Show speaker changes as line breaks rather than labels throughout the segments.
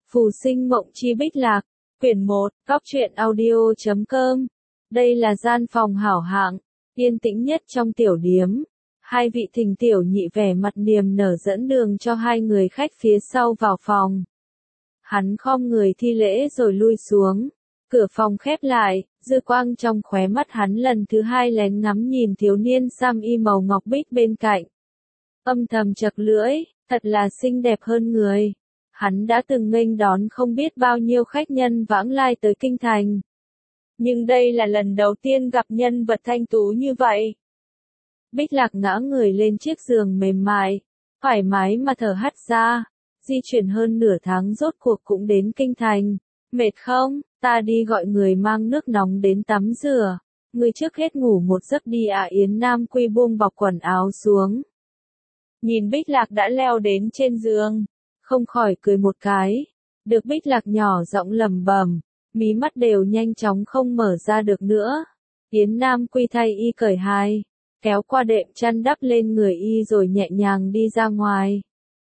Phù sinh mộng chi Bích Lạc, quyển 1, góc truyện audio.com. Đây là gian phòng hảo hạng, yên tĩnh nhất trong tiểu điếm. Hai vị thình tiểu nhị vẻ mặt niềm nở dẫn đường cho hai người khách phía sau vào phòng. Hắn khom người thi lễ rồi lui xuống. Cửa phòng khép lại, dư quang trong khóe mắt hắn lần thứ hai lén ngắm nhìn thiếu niên sam y màu ngọc bích bên cạnh. Âm thầm chật lưỡi, thật là xinh đẹp hơn người. Hắn đã từng nghênh đón không biết bao nhiêu khách nhân vãng lai tới kinh thành. Nhưng đây là lần đầu tiên gặp nhân vật thanh tú như vậy. Bích Lạc ngã người lên chiếc giường mềm mại, thoải mái mà thở hắt ra. Di chuyển hơn nửa tháng rốt cuộc cũng đến kinh thành. Mệt không? Ta đi gọi người mang nước nóng đến tắm rửa. Ngươi trước hết ngủ một giấc đi ạ. Yến Nam Quy buông bọc quần áo xuống. Nhìn Bích Lạc đã leo đến trên giường, không khỏi cười một cái. Được Bích Lạc nhỏ giọng lẩm bẩm, mí mắt đều nhanh chóng không mở ra được nữa. Yến Nam Quy thay y cởi hai, kéo qua đệm chăn đắp lên người y rồi nhẹ nhàng đi ra ngoài.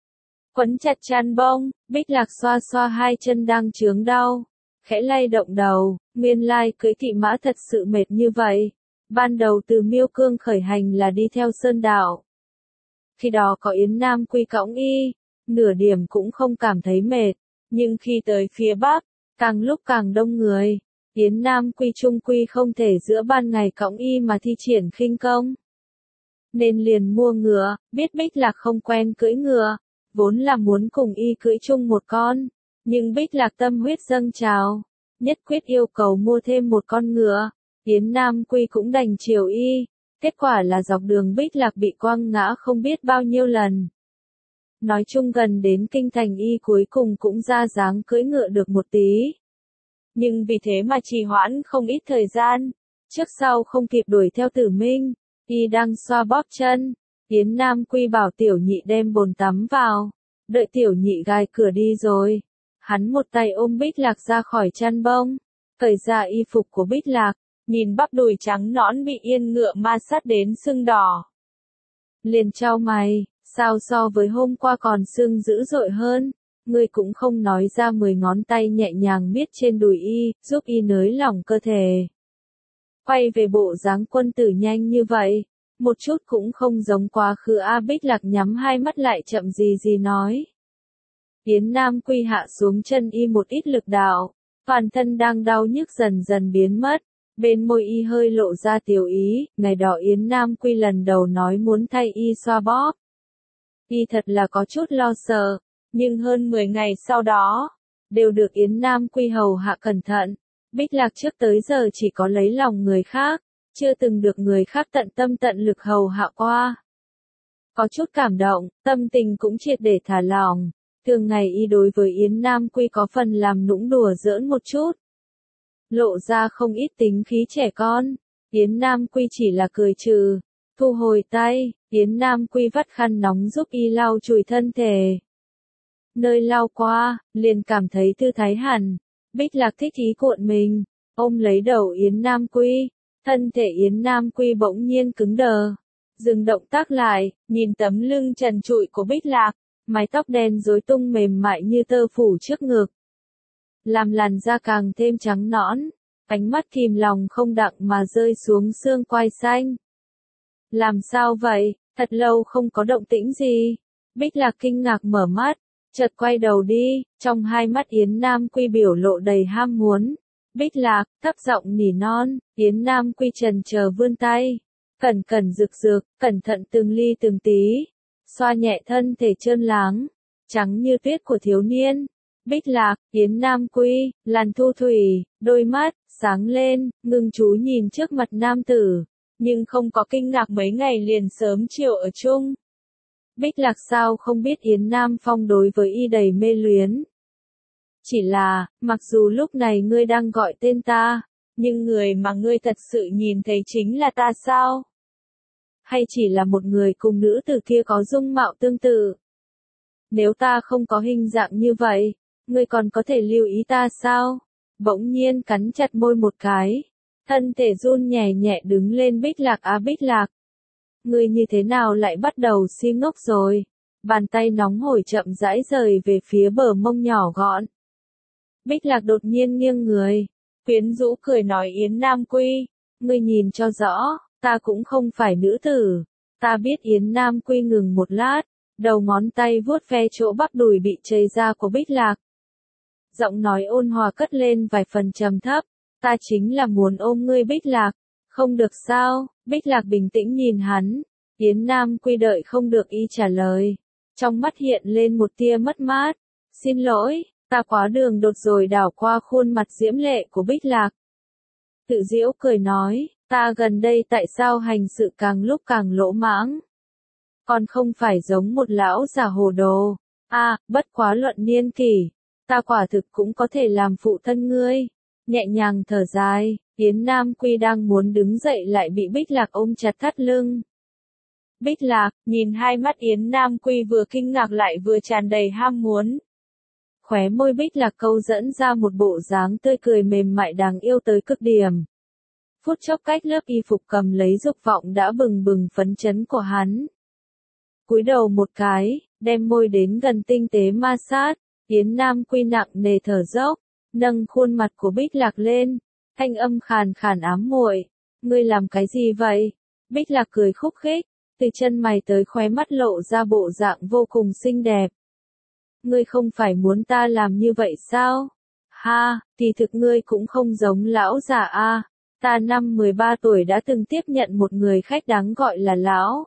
Quấn chặt chăn bông, Bích Lạc xoa xoa hai chân đang chướng đau, khẽ lay động đầu. Nguyên lai cưỡi kỵ mã thật sự mệt như vậy. Ban đầu từ Miêu Cương khởi hành là đi theo Sơn Đạo. Khi đó có Yến Nam Quy cõng y, nửa điểm cũng không cảm thấy mệt. Nhưng khi tới phía Bắc, càng lúc càng đông người. Yến Nam Quy trung quy không thể giữa ban ngày cõng y mà thi triển khinh công. Nên liền mua ngựa, biết Bích Lạc không quen cưỡi ngựa, vốn là muốn cùng y cưỡi chung một con. Nhưng Bích Lạc tâm huyết dâng trào, nhất quyết yêu cầu mua thêm một con ngựa. Yến Nam Quy cũng đành chiều y. Kết quả là dọc đường Bích Lạc bị quăng ngã không biết bao nhiêu lần. Nói chung gần đến kinh thành y cuối cùng cũng ra dáng cưỡi ngựa được một tí. Nhưng vì thế mà trì hoãn không ít thời gian. Trước sau không kịp đuổi theo Tử Minh, y đang xoa bóp chân. Yến Nam Quy bảo tiểu nhị đem bồn tắm vào. Đợi tiểu nhị gài cửa đi rồi. Hắn một tay ôm Bích Lạc ra khỏi chăn bông, cởi ra y phục của Bích Lạc. Nhìn bắp đùi trắng nõn bị yên ngựa ma sát đến sưng đỏ. Liền chau mày, sao so với hôm qua còn sưng dữ dội hơn. Ngươi cũng không nói ra. 10 ngón tay nhẹ nhàng miết trên đùi y, giúp y nới lỏng cơ thể. Quay về bộ dáng quân tử nhanh như vậy, một chút cũng không giống quá khứ. Bích Lạc nhắm hai mắt lại chậm gì nói. Yến Nam Quy hạ xuống chân y một ít lực đạo, toàn thân đang đau nhức dần dần biến mất. Bên môi y hơi lộ ra tiểu ý. Ngày đó Yến Nam Quy lần đầu nói muốn thay y xoa bóp. Y thật là có chút lo sợ, nhưng hơn 10 ngày sau đó, đều được Yến Nam Quy hầu hạ cẩn thận. Bích Lạc trước tới giờ chỉ có lấy lòng người khác, chưa từng được người khác tận tâm tận lực hầu hạ qua. Có chút cảm động, tâm tình cũng triệt để thả lỏng. Thường ngày y đối với Yến Nam Quy có phần làm nũng đùa giỡn một chút, lộ ra không ít tính khí trẻ con. Yến Nam Quy chỉ là cười trừ, thu hồi tay. Yến Nam Quy vắt khăn nóng giúp y lau chùi thân thể. Nơi lau qua, liền cảm thấy thư thái hẳn. Bích Lạc thích ý cuộn mình, ôm lấy đầu Yến Nam Quy. Thân thể Yến Nam Quy bỗng nhiên cứng đờ, dừng động tác lại, nhìn tấm lưng trần trụi của Bích Lạc, mái tóc đen rối tung mềm mại như tơ phủ trước ngực, làm làn da càng thêm trắng nõn. Ánh mắt kìm lòng không đặng mà rơi xuống xương quai xanh. Làm sao vậy? Thật lâu không có động tĩnh gì. Bích Lạc kinh ngạc mở mắt, chợt quay đầu đi, trong hai mắt Yến Nam Quy biểu lộ đầy ham muốn. Bích Lạc, thấp giọng nỉ non. Yến Nam Quy chần chờ vươn tay, cẩn cẩn rực rực, cẩn thận từng ly từng tí, xoa nhẹ thân thể trơn láng, trắng như tuyết của thiếu niên. Bích Lạc, Yến Nam Quy, làn thu thủy, đôi mắt sáng lên, ngưng chú nhìn trước mặt nam tử, nhưng không có kinh ngạc mấy ngày liền sớm chiều ở chung. Bích Lạc sao không biết Yến Nam Phong đối với y đầy mê luyến. Chỉ là, mặc dù lúc này ngươi đang gọi tên ta, nhưng người mà ngươi thật sự nhìn thấy chính là ta sao? Hay chỉ là một người cùng nữ tử kia có dung mạo tương tự? Nếu ta không có hình dạng như vậy, ngươi còn có thể lưu ý ta sao? Bỗng nhiên cắn chặt môi một cái, thân thể run nhẹ nhẹ đứng lên. Bích Lạc Bích Lạc, ngươi như thế nào lại bắt đầu si ngốc rồi? Bàn tay nóng hổi chậm rãi rời về phía bờ mông nhỏ gọn, Bích Lạc đột nhiên nghiêng người, quyến rũ cười nói Yến Nam Quy, ngươi nhìn cho rõ, ta cũng không phải nữ tử. Ta biết. Yến Nam Quy ngừng một lát, đầu ngón tay vuốt ve chỗ bắp đùi bị chảy ra của Bích Lạc. Giọng nói ôn hòa cất lên vài phần trầm thấp, ta chính là muốn ôm ngươi Bích Lạc, không được sao? Bích Lạc bình tĩnh nhìn hắn, Yến Nam Quy đợi không được y trả lời, trong mắt hiện lên một tia mất mát, xin lỗi, ta quá đường đột rồi đảo qua khuôn mặt diễm lệ của Bích Lạc. Tự giễu cười nói, ta gần đây tại sao hành sự càng lúc càng lỗ mãng? Còn không phải giống một lão già hồ đồ, bất quá luận niên kỷ, ta quả thực cũng có thể làm phụ thân ngươi. Nhẹ nhàng thở dài, Yến Nam Quy đang muốn đứng dậy lại bị Bích Lạc ôm chặt thắt lưng. Bích Lạc, nhìn hai mắt Yến Nam Quy vừa kinh ngạc lại vừa tràn đầy ham muốn. Khóe môi Bích Lạc câu dẫn ra một bộ dáng tươi cười mềm mại đáng yêu tới cực điểm. Phút chốc cách lớp y phục cầm lấy dục vọng đã bừng bừng phấn chấn của hắn. Cúi đầu một cái, đem môi đến gần tinh tế ma sát, Yến Nam Quy nặng nề thở dốc, nâng khuôn mặt của Bích Lạc lên, thanh âm khàn khàn ám muội, ngươi làm cái gì vậy? Bích Lạc cười khúc khích, từ chân mày tới khóe mắt lộ ra bộ dạng vô cùng xinh đẹp. Ngươi không phải muốn ta làm như vậy sao? Ha, kỳ thực ngươi cũng không giống lão già a. Ta năm 13 tuổi đã từng tiếp nhận một người khách đáng gọi là lão.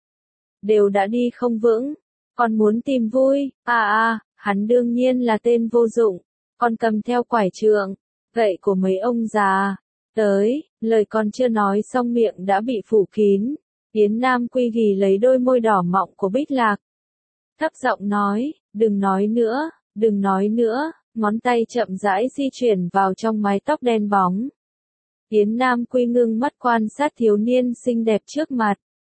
Đều đã đi không vững, còn muốn tìm vui, hắn đương nhiên là tên vô dụng, còn cầm theo quải trượng, gậy của mấy ông già. Tới, lời còn chưa nói xong miệng đã bị phủ kín, Yến Nam Quy ghì lấy đôi môi đỏ mọng của Bích Lạc. Thấp giọng nói, đừng nói nữa, ngón tay chậm rãi di chuyển vào trong mái tóc đen bóng. Yến Nam Quy ngưng mắt quan sát thiếu niên xinh đẹp trước mặt.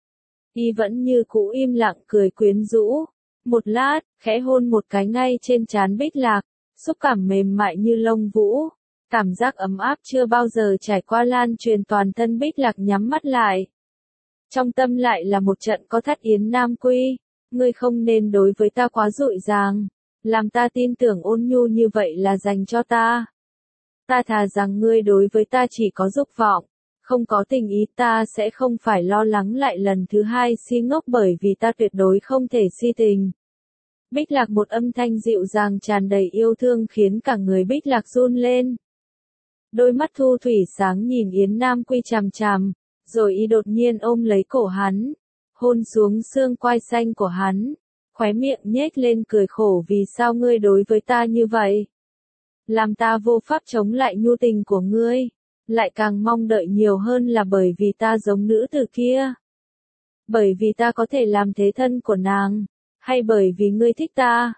Y vẫn như cũ im lặng cười quyến rũ. Một lát, khẽ hôn một cái ngay trên trán Bích Lạc, xúc cảm mềm mại như lông vũ. Cảm giác ấm áp chưa bao giờ trải qua lan truyền toàn thân Bích Lạc nhắm mắt lại. Trong tâm lại là một trận có thắt Yến Nam Quy. Ngươi không nên đối với ta quá dội dàng. Làm ta tin tưởng ôn nhu như vậy là dành cho ta. Ta thà rằng ngươi đối với ta chỉ có dục vọng, không có tình ý, ta sẽ không phải lo lắng lại lần thứ hai si ngốc bởi vì ta tuyệt đối không thể si tình. Bích Lạc một âm thanh dịu dàng tràn đầy yêu thương khiến cả người Bích Lạc run lên. Đôi mắt thu thủy sáng nhìn Yến Nam Quy chằm chằm, rồi y đột nhiên ôm lấy cổ hắn, hôn xuống xương quai xanh của hắn, khóe miệng nhếch lên cười khổ vì sao ngươi đối với ta như vậy? Làm ta vô pháp chống lại nhu tình của ngươi, lại càng mong đợi nhiều hơn là bởi vì ta giống nữ tử kia. Bởi vì ta có thể làm thế thân của nàng, hay bởi vì ngươi thích ta?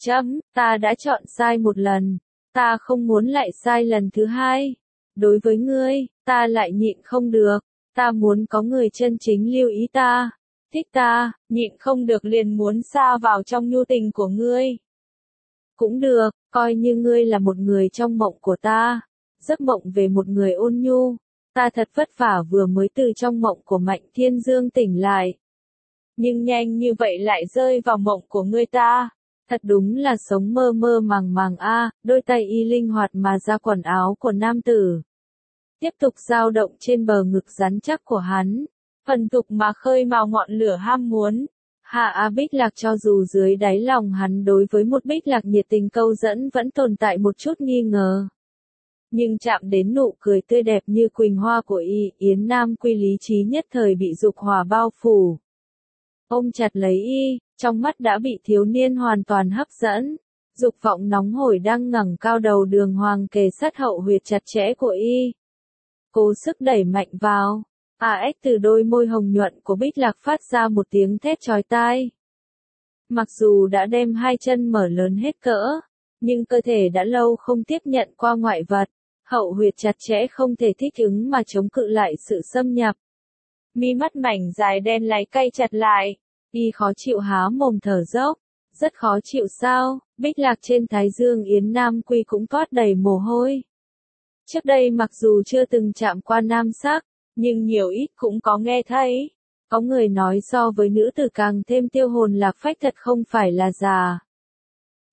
Ta đã chọn sai một lần, ta không muốn lại sai lần thứ hai. Đối với ngươi, ta lại nhịn không được, ta muốn có người chân chính lưu ý ta, thích ta, nhịn không được liền muốn sa vào trong nhu tình của ngươi. Cũng được, coi như ngươi là một người trong mộng của ta, giấc mộng về một người ôn nhu, ta thật vất vả vừa mới từ trong mộng của Mạnh Thiên Dương tỉnh lại. Nhưng nhanh như vậy lại rơi vào mộng của ngươi ta, thật đúng là sống mơ mơ màng màng đôi tay y linh hoạt mà ra quần áo của nam tử. Tiếp tục dao động trên bờ ngực rắn chắc của hắn, phần tục mà khơi mào ngọn lửa ham muốn. Bích Lạc cho dù dưới đáy lòng hắn đối với một Bích Lạc nhiệt tình câu dẫn vẫn tồn tại một chút nghi ngờ. Nhưng chạm đến nụ cười tươi đẹp như quỳnh hoa của y, Yến Nam Quy lý trí nhất thời bị dục hỏa bao phủ. Ôm chặt lấy y, trong mắt đã bị thiếu niên hoàn toàn hấp dẫn. Dục vọng nóng hổi đang ngẩng cao đầu đường hoàng kề sát hậu huyệt chặt chẽ của y. Cố sức đẩy mạnh vào. Từ đôi môi hồng nhuận của Bích Lạc phát ra một tiếng thét chói tai. Mặc dù đã đem hai chân mở lớn hết cỡ, nhưng cơ thể đã lâu không tiếp nhận qua ngoại vật, hậu huyệt chặt chẽ không thể thích ứng mà chống cự lại sự xâm nhập. Mi mắt mảnh dài đen láy cay chặt lại, y khó chịu há mồm thở dốc, rất khó chịu sao? Bích Lạc trên thái dương Yến Nam Quy cũng toát đầy mồ hôi. Trước đây mặc dù chưa từng chạm qua nam sắc, nhưng nhiều ít cũng có nghe thấy. Có người nói so với nữ tử càng thêm tiêu hồn lạc phách thật không phải là già.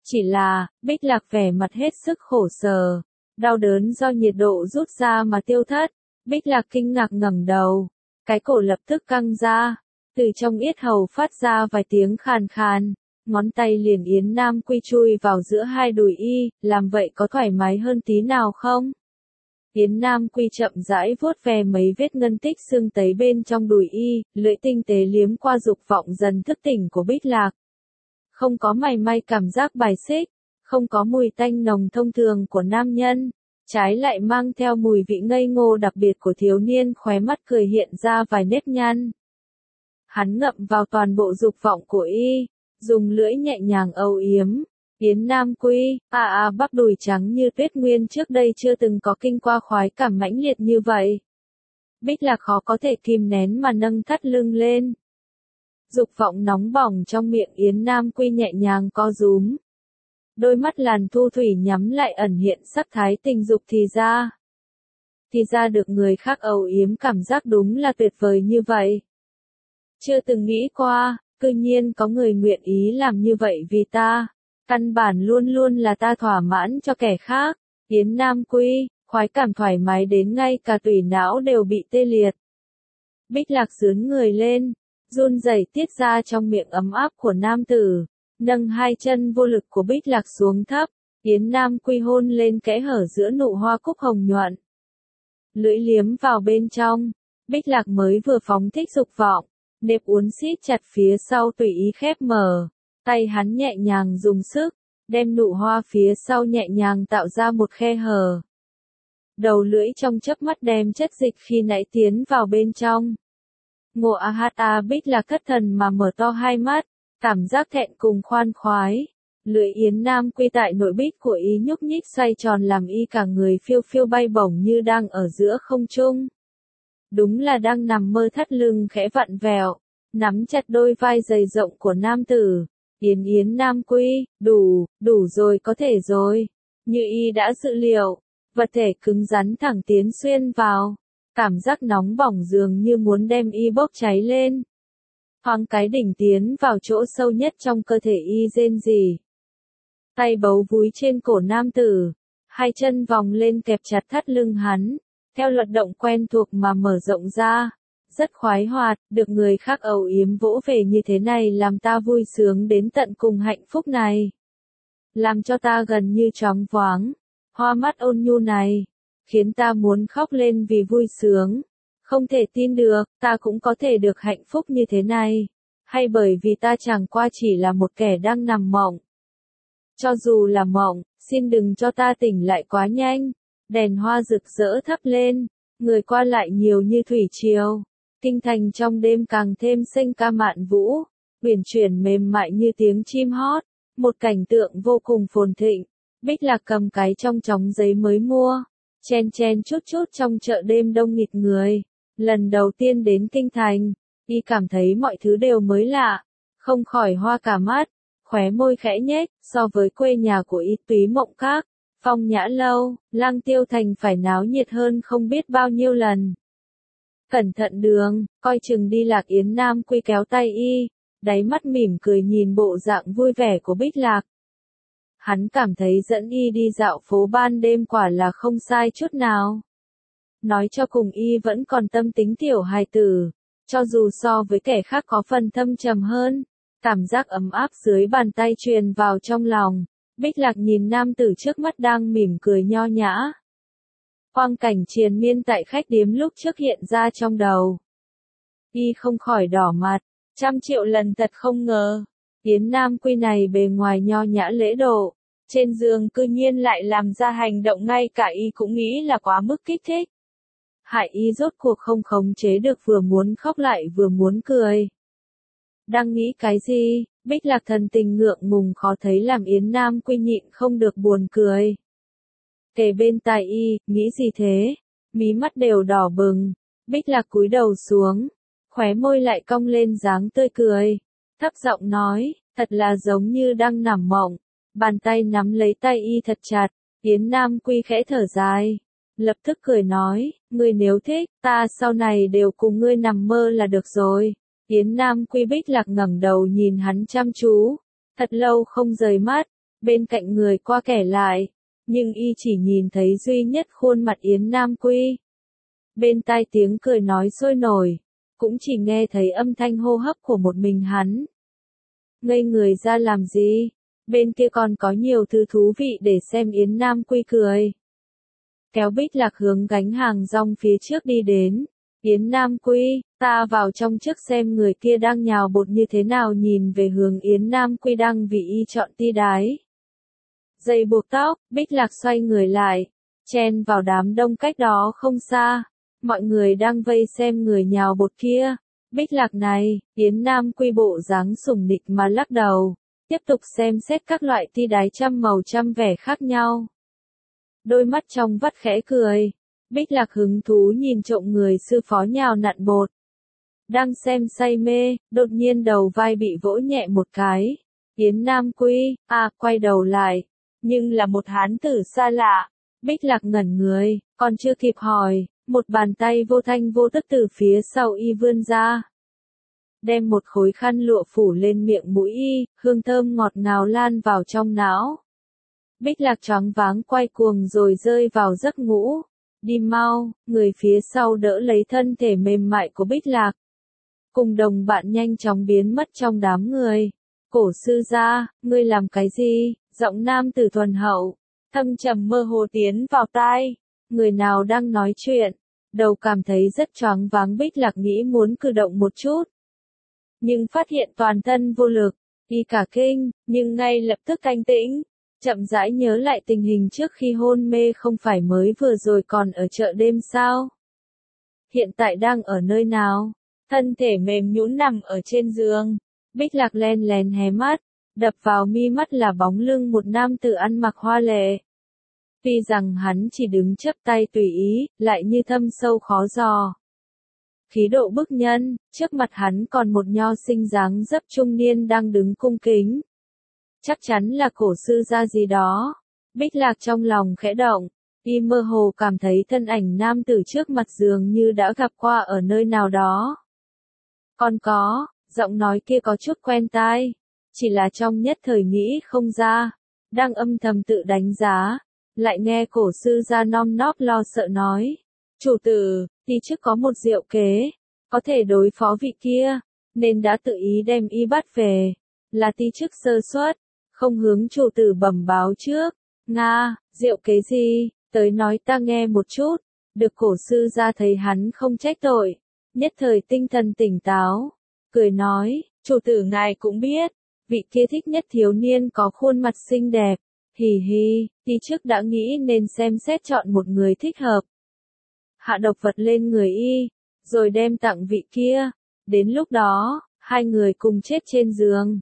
Chỉ là, Bích Lạc vẻ mặt hết sức khổ sở, đau đớn do nhiệt độ rút ra mà tiêu thất. Bích Lạc kinh ngạc ngẩng đầu, cái cổ lập tức căng ra, từ trong yết hầu phát ra vài tiếng khàn khàn, ngón tay liền Yến Nam Quy chui vào giữa hai đùi y, làm vậy có thoải mái hơn tí nào không? Yến Nam Quy chậm rãi vuốt ve mấy vết ngân tích xương tấy bên trong đùi y, lưỡi tinh tế liếm qua dục vọng dần thức tỉnh của Bích Lạc. Không có mảy may cảm giác bài xích, không có mùi tanh nồng thông thường của nam nhân, trái lại mang theo mùi vị ngây ngô đặc biệt của thiếu niên, khóe mắt cười hiện ra vài nếp nhăn. Hắn ngậm vào toàn bộ dục vọng của y, dùng lưỡi nhẹ nhàng âu yếm. Yến Nam Quy, bắp đùi trắng như tuyết nguyên trước đây chưa từng có kinh qua khoái cảm mãnh liệt như vậy. Bích Lạc khó có thể kìm nén mà nâng thắt lưng lên. Dục vọng nóng bỏng trong miệng Yến Nam Quy nhẹ nhàng co rúm. Đôi mắt làn thu thủy nhắm lại ẩn hiện sắc thái tình dục thì ra được người khác âu yếm cảm giác đúng là tuyệt vời như vậy. Chưa từng nghĩ qua, cư nhiên có người nguyện ý làm như vậy vì ta. Căn bản luôn luôn là ta thỏa mãn cho kẻ khác. Yến Nam Quy, khoái cảm thoải mái đến ngay cả tủy não đều bị tê liệt. Bích Lạc xướn người lên, run rẩy tiết ra trong miệng ấm áp của nam tử, nâng hai chân vô lực của Bích Lạc xuống thấp. Yến Nam Quy hôn lên kẽ hở giữa nụ hoa cúc hồng nhuận. Lưỡi liếm vào bên trong, Bích Lạc mới vừa phóng thích dục vọng, nếp uốn siết chặt phía sau tùy ý khép mở. Tay hắn nhẹ nhàng dùng sức, đem nụ hoa phía sau nhẹ nhàng tạo ra một khe hở. Đầu lưỡi trong chớp mắt đem chất dịch khi nãy tiến vào bên trong. Ngộ Bích Lạc thất thần mà mở to hai mắt, cảm giác thẹn cùng khoan khoái. Lưỡi Yến Nam Quy tại nội bích của y nhúc nhích xoay tròn làm y cả người phiêu phiêu bay bổng như đang ở giữa không trung. Đúng là đang nằm mơ, thắt lưng khẽ vặn vẹo, nắm chặt đôi vai dày rộng của nam tử. Yến Nam Quy, đủ rồi, có thể rồi. Như y đã dự liệu, vật thể cứng rắn thẳng tiến xuyên vào. Cảm giác nóng bỏng dường như muốn đem y bốc cháy lên. Thoáng cái đỉnh tiến vào chỗ sâu nhất trong cơ thể y rên rỉ. Tay bấu vúi trên cổ nam tử, hai chân vòng lên kẹp chặt thắt lưng hắn, theo luật động quen thuộc mà mở rộng ra. Rất khoái hoạt, được người khác âu yếm vỗ về như thế này làm ta vui sướng đến tận cùng hạnh phúc này. Làm cho ta gần như choáng váng, hoa mắt ôn nhu này, khiến ta muốn khóc lên vì vui sướng. Không thể tin được, ta cũng có thể được hạnh phúc như thế này. Hay bởi vì ta chẳng qua chỉ là một kẻ đang nằm mộng. Cho dù là mộng, xin đừng cho ta tỉnh lại quá nhanh. Đèn hoa rực rỡ thắp lên, người qua lại nhiều như thủy triều. Kinh thành trong đêm càng thêm xanh ca mạn vũ, uyển chuyển mềm mại như tiếng chim hót, một cảnh tượng vô cùng phồn thịnh. Bích Lạc cầm cái trong chóng giấy mới mua, chen chen chút chút trong chợ đêm đông nghịt người. Lần đầu tiên đến kinh thành, y cảm thấy mọi thứ đều mới lạ, không khỏi hoa cả mắt, khóe môi khẽ nhếch. So với quê nhà của y Túy Mộng Các, Phong Nhã Lâu, Lăng Tiêu Thành phải náo nhiệt hơn không biết bao nhiêu lần. Cẩn thận đường, coi chừng đi lạc. Yến Nam Quy kéo tay y, đáy mắt mỉm cười nhìn bộ dạng vui vẻ của Bích Lạc. Hắn cảm thấy dẫn y đi dạo phố ban đêm quả là không sai chút nào. Nói cho cùng y vẫn còn tâm tính tiểu hài tử, cho dù so với kẻ khác có phần thâm trầm hơn. Cảm giác ấm áp dưới bàn tay truyền vào trong lòng. Bích Lạc nhìn nam tử trước mắt đang mỉm cười nho nhã. Quang cảnh triền miên tại khách điếm lúc trước hiện ra trong đầu. Y không khỏi đỏ mặt, 100.000.000 lần thật không ngờ. Yến Nam Quy này bề ngoài nho nhã lễ độ, trên giường cư nhiên lại làm ra hành động ngay cả y cũng nghĩ là quá mức kích thích. Hại y rốt cuộc không khống chế được, vừa muốn khóc lại vừa muốn cười. Đang nghĩ cái gì, Bích Lạc thần tình ngượng ngùng khó thấy làm Yến Nam Quy nhịn không được buồn cười. Kề bên tai y, nghĩ gì thế? Mí mắt đều đỏ bừng. Bích Lạc cúi đầu xuống, khóe môi lại cong lên dáng tươi cười. Thấp giọng nói, thật là giống như đang nằm mộng. Bàn tay nắm lấy tay y thật chặt. Yến Nam Quy khẽ thở dài, lập tức cười nói, ngươi nếu thích, ta sau này đều cùng ngươi nằm mơ là được rồi. Yến Nam Quy. Bích Lạc ngẩng đầu nhìn hắn chăm chú, thật lâu không rời mắt. bên cạnh người qua kẻ lại, nhưng y chỉ nhìn thấy duy nhất khuôn mặt Yến Nam Quy. Bên tai tiếng cười nói sôi nổi, cũng chỉ nghe thấy âm thanh hô hấp của một mình hắn. Ngây người ra làm gì? Bên kia còn có nhiều thứ thú vị để xem. Yến Nam Quy cười, kéo Bích Lạc hướng gánh hàng rong phía trước đi đến. Yến Nam Quy, ta vào trong trước xem người kia đang nhào bột như thế nào. Nhìn về hướng Yến Nam Quy đang vì y chọn ti đái dây buộc tóc, Bích Lạc xoay người lại, chen vào đám đông cách đó không xa. Mọi người đang vây xem người nhào bột kia. Bích Lạc này, Yến Nam Quy bộ dáng sủng nịch mà lắc đầu, tiếp tục xem xét các loại ti đái trăm màu trăm vẻ khác nhau. Đôi mắt trong vắt khẽ cười, Bích Lạc hứng thú nhìn trộm người sư phó nhào nặn bột. Đang xem say mê, đột nhiên đầu vai bị vỗ nhẹ một cái. Yến Nam Quy, quay đầu lại, nhưng là một hán tử xa lạ. Bích Lạc ngẩn người, còn chưa kịp hỏi, một bàn tay vô thanh vô tức từ phía sau y vươn ra, đem một khối khăn lụa phủ lên miệng mũi y, hương thơm ngọt ngào lan vào trong não. Bích Lạc choáng váng quay cuồng rồi rơi vào giấc ngủ. Đi mau, người phía sau đỡ lấy thân thể mềm mại của Bích Lạc. Cùng đồng bạn nhanh chóng biến mất trong đám người. Cổ sư gia, ngươi làm cái gì? Giọng nam tử thuần hậu, thâm trầm mơ hồ tiến vào tai. Người nào đang nói chuyện? Đầu cảm thấy rất choáng váng. Bích Lạc nghĩ muốn cử động một chút, nhưng phát hiện toàn thân vô lực, y cả kinh, nhưng ngay lập tức canh tĩnh, chậm rãi nhớ lại tình hình trước khi hôn mê. Không phải mới vừa rồi còn ở chợ đêm sao? Hiện tại đang ở nơi nào? Thân thể mềm nhũn nằm ở trên giường. Bích Lạc len lén hé mắt, đập vào mi mắt là bóng lưng một nam tử ăn mặc hoa lệ. Tuy rằng hắn chỉ đứng chắp tay tùy ý, lại như thâm sâu khó dò. Khí độ bức nhân, trước mặt hắn còn một nho sinh dáng dấp trung niên đang đứng cung kính. Chắc chắn là cổ sư gia gì đó. Bích Lạc trong lòng khẽ động, y mơ hồ cảm thấy thân ảnh nam tử trước mặt dường như đã gặp qua ở nơi nào đó. Còn có, giọng nói kia có chút quen tai, chỉ là trong nhất thời nghĩ không ra. Đang âm thầm tự đánh giá, lại nghe cổ sư gia nom nóp lo sợ nói, chủ tử, ti chức có một diệu kế, có thể đối phó vị kia, nên đã tự ý đem y bắt về. Là ti chức sơ suất, không hướng chủ tử bẩm báo trước. Nga, diệu kế gì? Tới nói ta nghe một chút. Được cổ sư gia thấy hắn không trách tội, nhất thời tinh thần tỉnh táo, cười nói, chủ tử ngài cũng biết, vị kia thích nhất thiếu niên có khuôn mặt xinh đẹp. Hì hì, ti chức đã nghĩ nên xem xét chọn một người thích hợp, hạ độc vật lên người y, rồi đem tặng vị kia. Đến lúc đó, hai người cùng chết trên giường.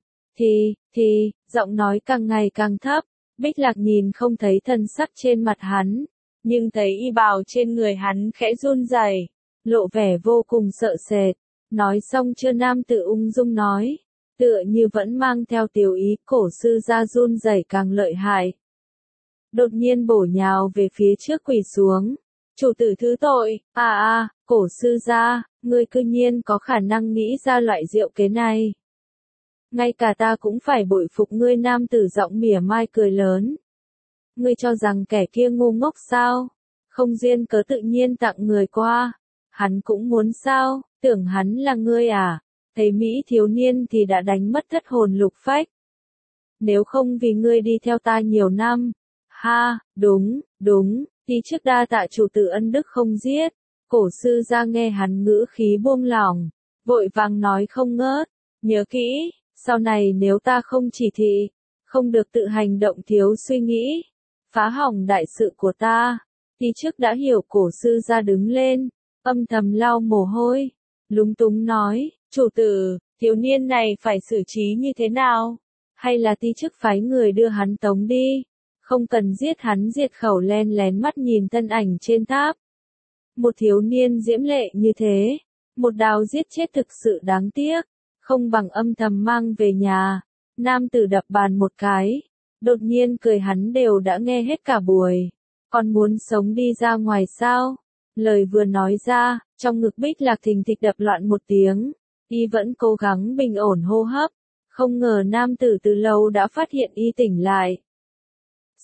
Giọng nói càng ngày càng thấp. Bích Lạc nhìn không thấy thân sắc trên mặt hắn, nhưng thấy y bào trên người hắn khẽ run rẩy, lộ vẻ vô cùng sợ sệt. Nói xong chưa, nam tử ung dung nói, tựa như vẫn mang theo tiểu ý. Cổ sư gia run rẩy càng lợi hại, đột nhiên bổ nhào về phía trước quỳ xuống. Chủ tử thứ tội. Cổ sư gia, ngươi cư nhiên có khả năng nghĩ ra loại diệu kế này. Ngay cả ta cũng phải bội phục ngươi. Nam tử giọng mỉa mai cười lớn. Ngươi cho rằng kẻ kia ngu ngốc sao? Không duyên cớ tự nhiên tặng người qua. Hắn cũng muốn sao? Tưởng hắn là ngươi à? Thấy Mỹ thiếu niên thì đã đánh mất thất hồn lục phách. Nếu không vì ngươi đi theo ta nhiều năm. Đúng, ti chức đa tạ chủ tử ân đức không giết. Cổ sư gia nghe hắn ngữ khí buông lỏng, vội vàng nói không ngớt, nhớ kỹ, sau này nếu ta không chỉ thị, không được tự hành động thiếu suy nghĩ, phá hỏng đại sự của ta. Ti chức đã hiểu. Cổ sư gia đứng lên, âm thầm lau mồ hôi, lúng túng nói, chủ tử, thiếu niên này phải xử trí như thế nào? Hay là ti chức phái người đưa hắn tống đi? Không cần giết hắn. Diệt Khẩu len lén mắt nhìn thân ảnh trên tháp. Một thiếu niên diễm lệ như thế, một đao giết chết thực sự đáng tiếc, không bằng âm thầm mang về nhà. Nam tử đập bàn một cái, đột nhiên cười. Hắn đều đã nghe hết cả buổi, còn muốn sống đi ra ngoài sao? Lời vừa nói ra, trong ngực Bích Lạc thình thịch đập loạn một tiếng, y vẫn cố gắng bình ổn hô hấp. Không ngờ nam tử từ lâu đã phát hiện y tỉnh lại,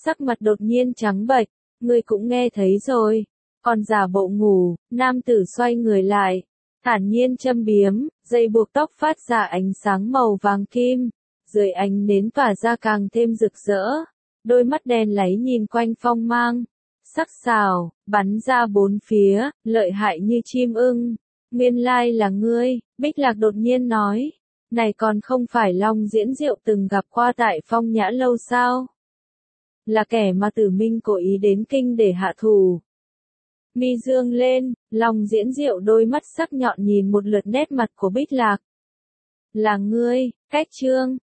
Sắc mặt đột nhiên trắng bệch, ngươi cũng nghe thấy rồi. Còn giả bộ ngủ, nam tử xoay người lại, thản nhiên châm biếm, dây buộc tóc phát ra ánh sáng màu vàng kim, dưới ánh nến tỏa ra càng thêm rực rỡ. Đôi mắt đen láy nhìn quanh phong mang, sắc sảo, bắn ra bốn phía, lợi hại như chim ưng. Nguyên lai là ngươi, Bích Lạc đột nhiên nói. Này còn không phải Long Diễn Diệu từng gặp qua tại Phong Nhã Lâu sao? Là kẻ mà Tử Minh cố ý đến kinh để hạ thù. Mi dương lên, Long Diễn Diệu đôi mắt sắc nhọn nhìn một lượt nét mặt của Bích Lạc. Là ngươi, Cách Trương,